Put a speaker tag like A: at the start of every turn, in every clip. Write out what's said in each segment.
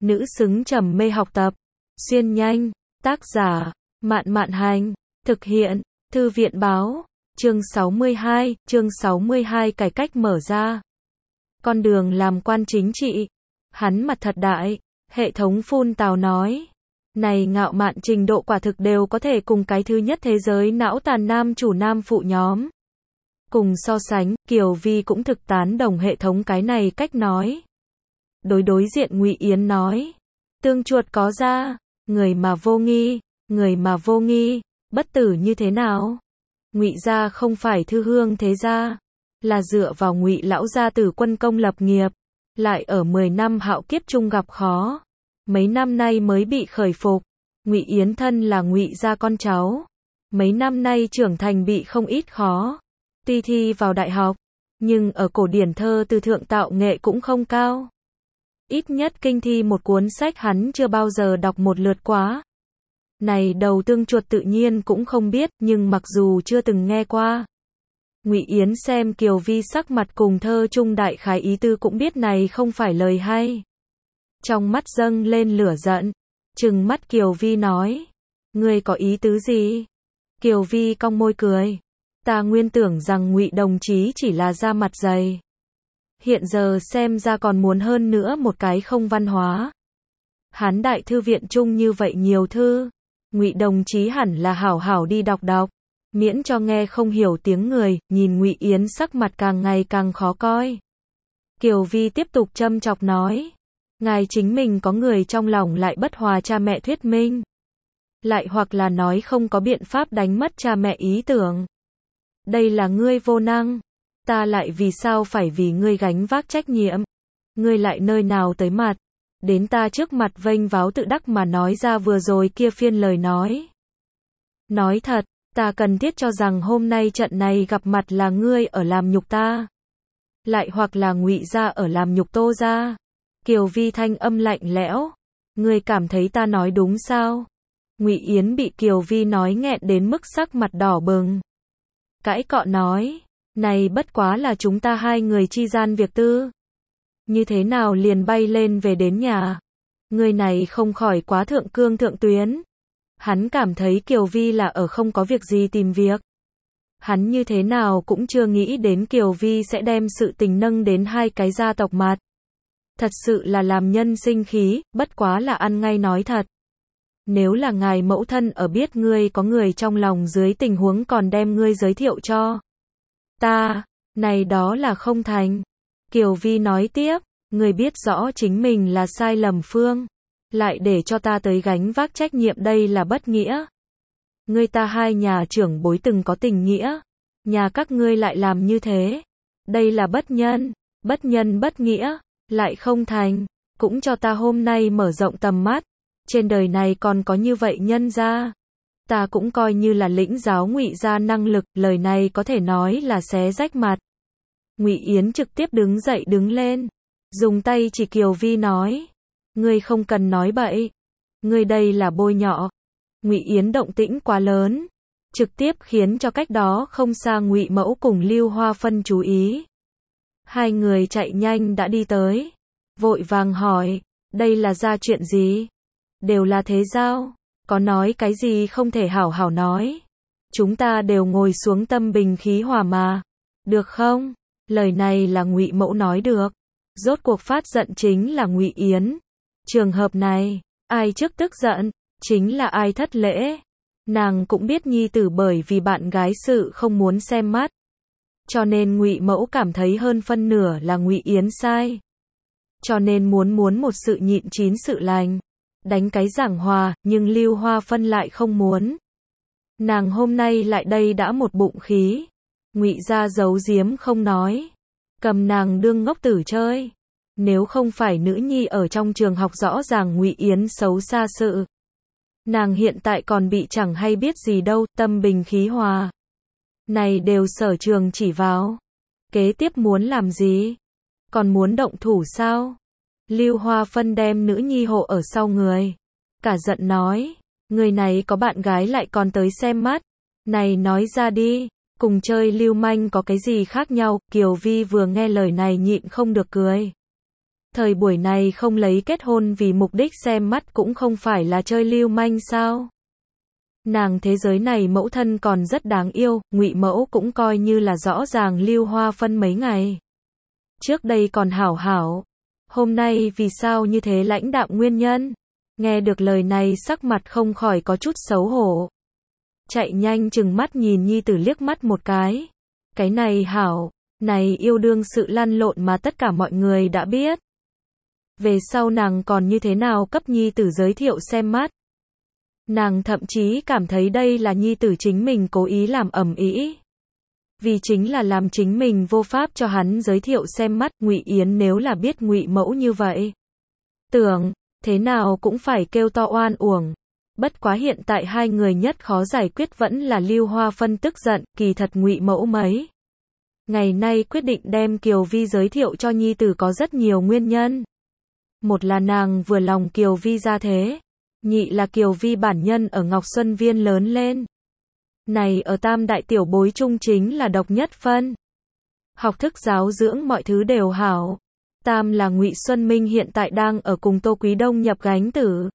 A: nữ xứng trầm mê học tập. Xuyên nhanh, tác giả, Mạn Mạn Hành, thực hiện, Thư viện Báo, chương 62, cải cách mở ra. Con đường làm quan chính trị. Hắn mặt thật đại, hệ thống phun tào nói. Này ngạo mạn trình độ quả thực đều có thể cùng cái thứ nhất thế giới não tàn nam chủ nam phụ nhóm. Cùng so sánh, Kiều Vi cũng thực tán đồng hệ thống cái này cách nói. Đối diện Ngụy Yến nói. Tương chuột có ra, người mà vô nghi, bất tử như thế nào? Ngụy gia không phải thư hương thế gia, là dựa vào Ngụy lão gia tử quân công lập nghiệp, lại ở 10 năm hạo kiếp chung gặp khó, mấy năm nay mới bị khởi phục. Ngụy Yến thân là Ngụy gia con cháu, mấy năm nay trưởng thành bị không ít khó. Tuy thi vào đại học, nhưng ở cổ điển thơ từ thượng tạo nghệ cũng không cao. Ít nhất kinh thi một cuốn sách hắn chưa bao giờ đọc một lượt quá. Này đầu tương chuột tự nhiên cũng không biết, nhưng mặc dù chưa từng nghe qua. Ngụy Yến xem Kiều Vi sắc mặt cùng thơ trung đại khái ý tư cũng biết này không phải lời hay. Trong mắt dâng lên lửa giận, trừng mắt Kiều Vi nói. Ngươi có ý tứ gì? Kiều Vi cong môi cười. Ta nguyên tưởng rằng Ngụy đồng chí chỉ là da mặt dày. Hiện giờ xem ra còn muốn hơn nữa một cái không văn hóa. Hán đại thư viện chung như vậy nhiều thư. Ngụy đồng chí hẳn là hảo hảo đi đọc, miễn cho nghe không hiểu tiếng người. Nhìn Ngụy Yến sắc mặt càng ngày càng khó coi. Kiều Vi tiếp tục châm chọc nói. Ngài chính mình có người trong lòng lại bất hòa cha mẹ thuyết minh. Lại hoặc là nói không có biện pháp đánh mất cha mẹ ý tưởng. Đây là ngươi vô năng. Ta lại vì sao phải vì ngươi gánh vác trách nhiệm. Ngươi lại nơi nào tới mặt. Đến ta trước mặt vênh váo tự đắc mà nói ra vừa rồi kia phiên lời nói. Nói thật, ta cần thiết cho rằng hôm nay trận này gặp mặt là ngươi ở làm nhục ta. Lại hoặc là Ngụy gia ở làm nhục Tô gia. Kiều Vi thanh âm lạnh lẽo. Ngươi cảm thấy ta nói đúng sao? Ngụy Yến bị Kiều Vi nói nghẹn đến mức sắc mặt đỏ bừng. Cãi cọ nói. Này bất quá là chúng ta hai người chi gian việc tư. Như thế nào liền bay lên về đến nhà. Người này không khỏi quá thượng cương thượng tuyến. Hắn cảm thấy Kiều Vi là ở không có việc gì tìm việc. Hắn như thế nào cũng chưa nghĩ đến Kiều Vi sẽ đem sự tình nâng đến hai cái gia tộc mặt. Thật sự là làm nhân sinh khí, bất quá là ăn ngay nói thật. Nếu là ngài mẫu thân ở biết ngươi có người trong lòng dưới tình huống còn đem ngươi giới thiệu cho ta, này đó là không thành. Kiều Vi nói tiếp, ngươi biết rõ chính mình là sai lầm phương, lại để cho ta tới gánh vác trách nhiệm, đây là bất nghĩa. Ngươi ta hai nhà trưởng bối từng có tình nghĩa, nhà các ngươi lại làm như thế, đây là bất nhân, bất nghĩa, lại không thành, cũng cho ta hôm nay mở rộng tầm mắt, trên đời này còn có như vậy nhân gia. Ta cũng coi như là lĩnh giáo Ngụy gia năng lực, lời này có thể nói là xé rách mặt. Ngụy Yến trực tiếp đứng dậy đứng lên, dùng tay chỉ Kiều Vi nói. Ngươi không cần nói bậy. Ngươi đây là bôi nhọ. Ngụy Yến động tĩnh quá lớn, trực tiếp khiến cho cách đó không xa Ngụy Mẫu cùng Lưu Hoa Phân chú ý. Hai người chạy nhanh đã đi tới, vội vàng hỏi, đây là ra chuyện gì? Đều là thế giao, có nói cái gì không thể hảo hảo nói. Chúng ta đều ngồi xuống tâm bình khí hòa mà, được không? Lời này là Ngụy Mẫu nói được. Rốt cuộc phát giận chính là Ngụy Yến. Trường hợp này, ai trước tức giận, chính là ai thất lễ. Nàng cũng biết nhi tử bởi vì bạn gái sự không muốn xem mắt. Cho nên Ngụy Mẫu cảm thấy hơn phân nửa là Ngụy Yến sai. Cho nên muốn một sự nhịn chín sự lành. Đánh cái giảng hòa, nhưng Lưu Hoa Phân lại không muốn. Nàng hôm nay lại đây đã một bụng khí. Ngụy gia giấu giếm không nói. Cầm nàng đương ngốc tử chơi. Nếu không phải nữ nhi ở trong trường học rõ ràng Ngụy Yến xấu xa sự. Nàng hiện tại còn bị chẳng hay biết gì đâu, tâm bình khí hòa. Này đều sở trường chỉ vào. Kế tiếp muốn làm gì? Còn muốn động thủ sao? Lưu Hoa Phân đem nữ nhi hộ ở sau người. Cả giận nói. Người này có bạn gái lại còn tới xem mắt. Này nói ra đi. Cùng chơi lưu manh có cái gì khác nhau? Kiều Vi vừa nghe lời này nhịn không được cười. Thời buổi này không lấy kết hôn vì mục đích xem mắt cũng không phải là chơi lưu manh sao? Nàng thế giới này mẫu thân còn rất đáng yêu, Ngụy Mẫu cũng coi như là rõ ràng Lưu Hoa Phân mấy ngày trước đây còn hảo hảo, hôm nay vì sao như thế lãnh đạm nguyên nhân? Nghe được lời này sắc mặt không khỏi có chút xấu hổ. Chạy nhanh chừng mắt nhìn nhi tử liếc mắt một cái. Cái này hảo, này yêu đương sự lăn lộn mà tất cả mọi người đã biết. Về sau nàng còn như thế nào cấp nhi tử giới thiệu xem mắt. Nàng thậm chí cảm thấy đây là nhi tử chính mình cố ý làm ầm ĩ. Vì chính là làm chính mình vô pháp cho hắn giới thiệu xem mắt. Ngụy Yến nếu là biết Ngụy Mẫu như vậy, tưởng thế nào cũng phải kêu to oan uổng. Bất quá hiện tại hai người nhất khó giải quyết vẫn là Lưu Hoa Phân tức giận, kỳ thật Ngụy Mẫu mấy ngày nay quyết định đem Kiều Vi giới thiệu cho nhi tử có rất nhiều nguyên nhân. Một là nàng vừa lòng Kiều Vi gia thế, nhị là Kiều Vi bản nhân ở Ngọc Xuân Viên lớn lên. Này ở tam đại tiểu bối trung chính là độc nhất phân. Học thức giáo dưỡng mọi thứ đều hảo. Tam là Ngụy Xuân Minh hiện tại đang ở cùng Tô Quý Đông nhập gánh tử.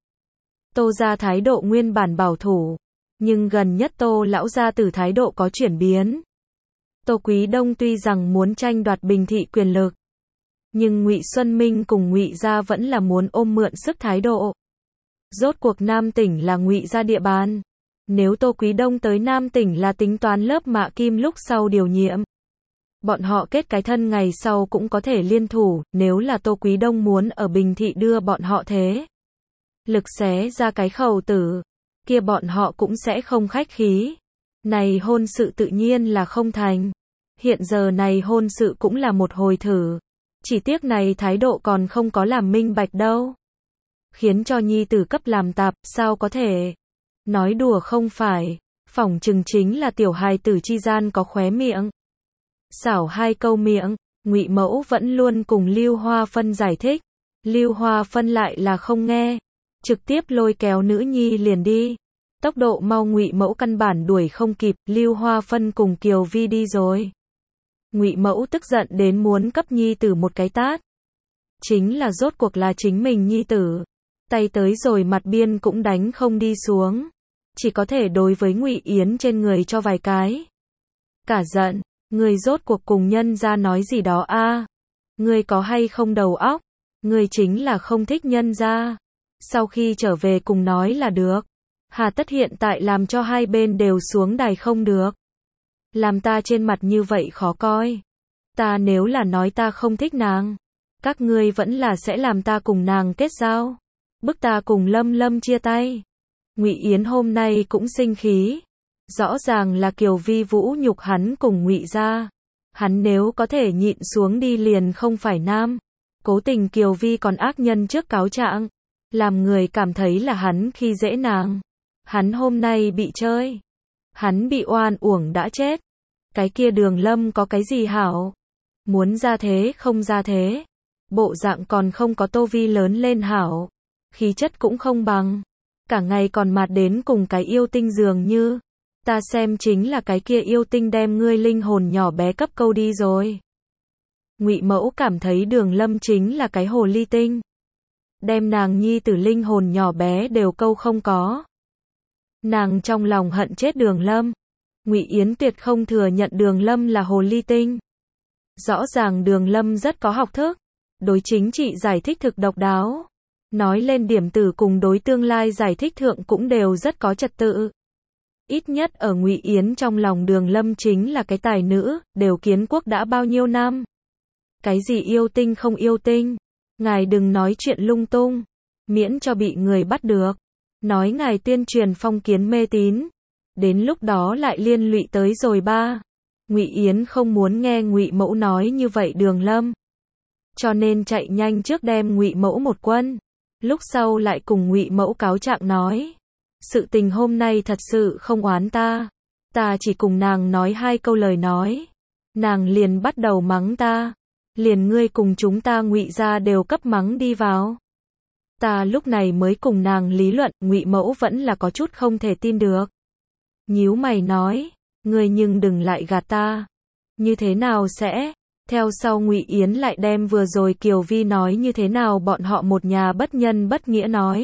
A: Tô gia thái độ nguyên bản bảo thủ, nhưng gần nhất Tô lão gia tử thái độ có chuyển biến. Tô Quý Đông tuy rằng muốn tranh đoạt Bình thị quyền lực, nhưng Ngụy Xuân Minh cùng Ngụy gia vẫn là muốn ôm mượn sức thái độ. Rốt cuộc Nam tỉnh là Ngụy gia địa bàn. Nếu Tô Quý Đông tới Nam tỉnh là tính toán lớp Mạ Kim lúc sau điều nhiệm. Bọn họ kết cái thân ngày sau cũng có thể liên thủ, nếu là Tô Quý Đông muốn ở Bình thị đưa bọn họ thế lực xé ra cái khẩu tử, kia bọn họ cũng sẽ không khách khí. Này hôn sự tự nhiên là không thành. Hiện giờ này hôn sự cũng là một hồi thử. Chỉ tiếc này thái độ còn không có làm minh bạch đâu. Khiến cho nhi tử cấp làm tạp, sao có thể? Nói đùa không phải, phỏng chừng chính là tiểu hài tử chi gian có khóe miệng. Xảo hai câu miệng, Ngụy Mẫu vẫn luôn cùng Lưu Hoa Phân giải thích. Lưu Hoa Phân lại là không nghe, trực tiếp lôi kéo nữ nhi liền đi. Tốc độ mau Ngụy Mẫu căn bản đuổi không kịp, Lưu Hoa Phân cùng Kiều Vi đi rồi. Ngụy Mẫu tức giận đến muốn cấp nhi tử một cái tát. Chính là rốt cuộc là chính mình nhi tử. Tay tới rồi mặt biên cũng đánh không đi xuống. Chỉ có thể đối với Ngụy Yến trên người cho vài cái. Cả giận, người rốt cuộc cùng nhân ra nói gì đó a? Người có hay không đầu óc? Người chính là không thích nhân ra. Sau khi trở về cùng nói là được. Hà tất hiện tại làm cho hai bên đều xuống đài không được. Làm ta trên mặt như vậy khó coi. Ta nếu là nói ta không thích nàng, các ngươi vẫn là sẽ làm ta cùng nàng kết giao. Bức ta cùng Lâm Lâm chia tay. Ngụy Yến hôm nay cũng sinh khí. Rõ ràng là Kiều Vi vũ nhục hắn cùng Ngụy gia. Hắn nếu có thể nhịn xuống đi liền không phải nam. Cố tình Kiều Vi còn ác nhân trước cáo trạng, làm người cảm thấy là hắn khi dễ nàng. Hắn hôm nay bị chơi. Hắn bị oan uổng đã chết. Cái kia Đường Lâm có cái gì hảo? Muốn ra thế không ra thế. Bộ dạng còn không có Tô Vi lớn lên hảo. Khí chất cũng không bằng. Cả ngày còn mạt đến cùng cái yêu tinh dường như. Ta xem chính là cái kia yêu tinh đem ngươi linh hồn nhỏ bé cấp câu đi rồi. Ngụy Mẫu cảm thấy Đường Lâm chính là cái hồ ly tinh. Đem nàng nhi tử linh hồn nhỏ bé đều câu không có. Nàng trong lòng hận chết Đường Lâm. Ngụy Yến tuyệt không thừa nhận Đường Lâm là hồ ly tinh. Rõ ràng Đường Lâm rất có học thức. Đối chính trị giải thích thực độc đáo. Nói lên điểm tử cùng đối tương lai giải thích thượng cũng đều rất có trật tự. Ít nhất ở Ngụy Yến trong lòng Đường Lâm chính là cái tài nữ, đều kiến quốc đã bao nhiêu năm. Cái gì yêu tinh không yêu tinh? Ngài đừng nói chuyện lung tung, miễn cho bị người bắt được. Nói ngài tuyên truyền phong kiến mê tín, đến lúc đó lại liên lụy tới rồi ba. Ngụy Yến không muốn nghe Ngụy Mẫu nói như vậy Đường Lâm, cho nên chạy nhanh trước đem Ngụy Mẫu một quân, lúc sau lại cùng Ngụy Mẫu cáo trạng nói, sự tình hôm nay thật sự không oán ta chỉ cùng nàng nói hai câu lời nói, nàng liền bắt đầu mắng ta, liền ngươi cùng chúng ta Ngụy gia đều cấp mắng đi vào. Ta lúc này mới cùng nàng lý luận, Ngụy Mẫu vẫn là có chút không thể tin được. Nhíu mày nói, ngươi nhưng đừng lại gạt ta. Như thế nào sẽ? Theo sau Ngụy Yến lại đem vừa rồi Kiều Vi nói như thế nào bọn họ một nhà bất nhân bất nghĩa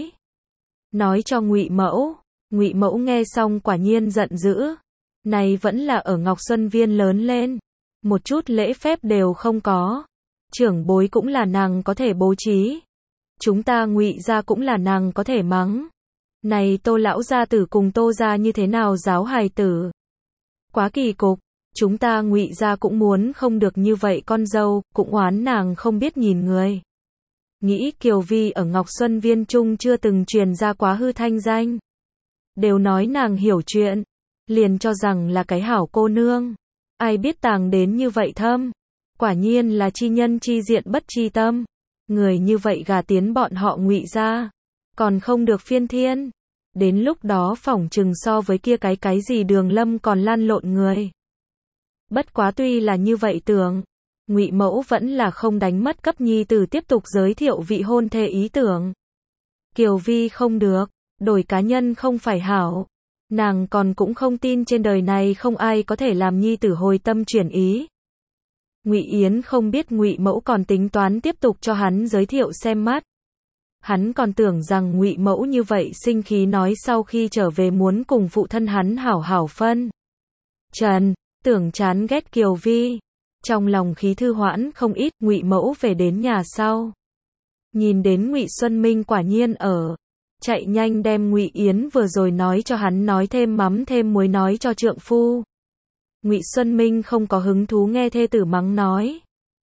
A: nói cho Ngụy Mẫu. Ngụy Mẫu nghe xong quả nhiên giận dữ. Này vẫn là ở Ngọc Xuân Viên lớn lên, một chút lễ phép đều không có. Trưởng bối cũng là nàng có thể bố trí. Chúng ta Ngụy gia cũng là nàng có thể mắng. Này Tô lão gia tử cùng Tô gia như thế nào giáo hài tử? Quá kỳ cục, chúng ta Ngụy gia cũng muốn không được như vậy con dâu, cũng oán nàng không biết nhìn người. Nghĩ Kiều Vi ở Ngọc Xuân Viên Trung chưa từng truyền ra quá hư thanh danh. Đều nói nàng hiểu chuyện, liền cho rằng là cái hảo cô nương. Ai biết tàng đến như vậy thâm. Quả nhiên là chi nhân chi diện bất chi tâm. Người như vậy gả tiến bọn họ Ngụy gia, còn không được phiên thiên. Đến lúc đó phỏng chừng so với kia cái gì Đường Lâm còn lăn lộn người. Bất quá tuy là như vậy tưởng, Ngụy Mẫu vẫn là không đánh mất cấp nhi tử tiếp tục giới thiệu vị hôn thê ý tưởng. Kiều Vi không được, đổi cá nhân không phải hảo. Nàng còn cũng không tin trên đời này không ai có thể làm nhi tử hồi tâm chuyển ý. Ngụy Yến không biết Ngụy Mẫu còn tính toán tiếp tục cho hắn giới thiệu xem mắt. Hắn còn tưởng rằng Ngụy Mẫu như vậy sinh khí nói sau khi trở về muốn cùng phụ thân hắn hảo hảo phân trần, tưởng chán ghét Kiều Vi. Trong lòng khí thư hoãn không ít. Ngụy Mẫu về đến nhà sau, nhìn đến Ngụy Xuân Minh quả nhiên ở, chạy nhanh đem Ngụy Yến vừa rồi nói cho hắn nói thêm mắm thêm muối nói cho trượng phu. Ngụy Xuân Minh không có hứng thú nghe thê tử mắng nói.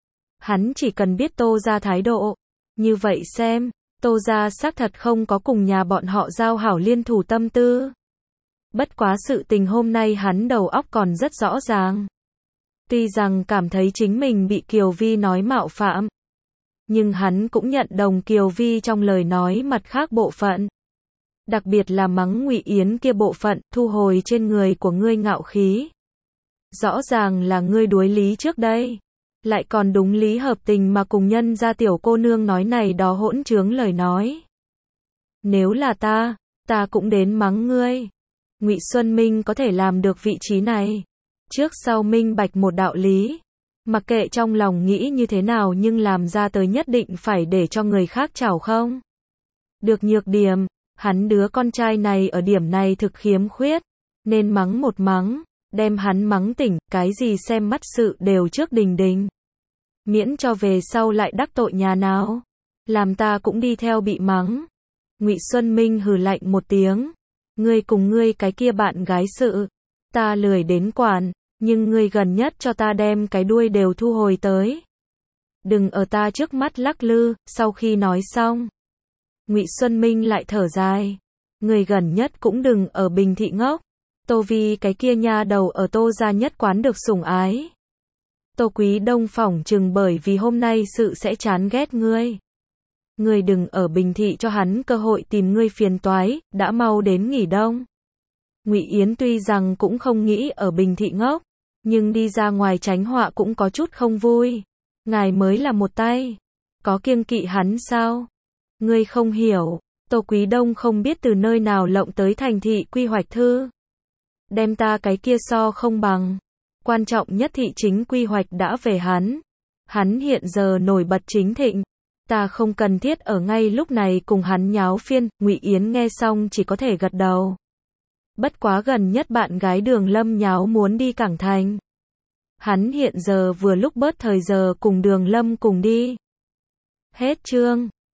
A: Hắn chỉ cần biết Tô gia thái độ. Như vậy xem, Tô gia xác thật không có cùng nhà bọn họ giao hảo liên thủ tâm tư. Bất quá sự tình hôm nay hắn đầu óc còn rất rõ ràng. Tuy rằng cảm thấy chính mình bị Kiều Vi nói mạo phạm, nhưng hắn cũng nhận đồng Kiều Vi trong lời nói mặt khác bộ phận. Đặc biệt là mắng Ngụy Yến kia bộ phận, thu hồi trên người của ngươi ngạo khí. Rõ ràng là ngươi đuối lý trước đây, lại còn đúng lý hợp tình mà cùng nhân gia tiểu cô nương nói này đó hỗn trướng lời nói. Nếu là ta cũng đến mắng ngươi. Ngụy Xuân Minh có thể làm được vị trí này, trước sau minh bạch một đạo lý. Mặc kệ trong lòng nghĩ như thế nào nhưng làm ra tới nhất định phải để cho người khác chảo không được nhược điểm. Hắn đứa con trai này ở điểm này thực khiếm khuyết, nên mắng một mắng, đem hắn mắng tỉnh, cái gì xem mắt sự đều trước đình. Miễn cho về sau lại đắc tội nhà nào, làm ta cũng đi theo bị mắng. Ngụy Xuân Minh hừ lạnh một tiếng, ngươi cùng ngươi cái kia bạn gái sự, ta lười đến quản, nhưng ngươi gần nhất cho ta đem cái đuôi đều thu hồi tới. Đừng ở ta trước mắt lắc lư. Sau khi nói xong, Ngụy Xuân Minh lại thở dài, người gần nhất cũng đừng ở Bình Thị ngốc. Tô Vi cái kia nha đầu ở Tô gia nhất quán được sủng ái. Tô Quý Đông phỏng chừng bởi vì hôm nay sự sẽ chán ghét ngươi. Ngươi đừng ở Bình Thị cho hắn cơ hội tìm ngươi phiền toái, đã mau đến nghỉ đông. Ngụy Yến tuy rằng cũng không nghĩ ở Bình Thị ngốc, nhưng đi ra ngoài tránh họa cũng có chút không vui. Ngài mới là một tay, có kiêng kỵ hắn sao? Ngươi không hiểu. Tô Quý Đông không biết từ nơi nào lộng tới thành thị quy hoạch thư. Đem ta cái kia so không bằng. Quan trọng nhất thị chính quy hoạch đã về hắn. Hắn hiện giờ nổi bật chính thịnh. Ta không cần thiết ở ngay lúc này cùng hắn nháo phiên. Ngụy Yến nghe xong chỉ có thể gật đầu. Bất quá gần nhất bạn gái Đường Lâm nháo muốn đi Cảng Thành. Hắn hiện giờ vừa lúc bớt thời giờ cùng Đường Lâm cùng đi. Hết chương.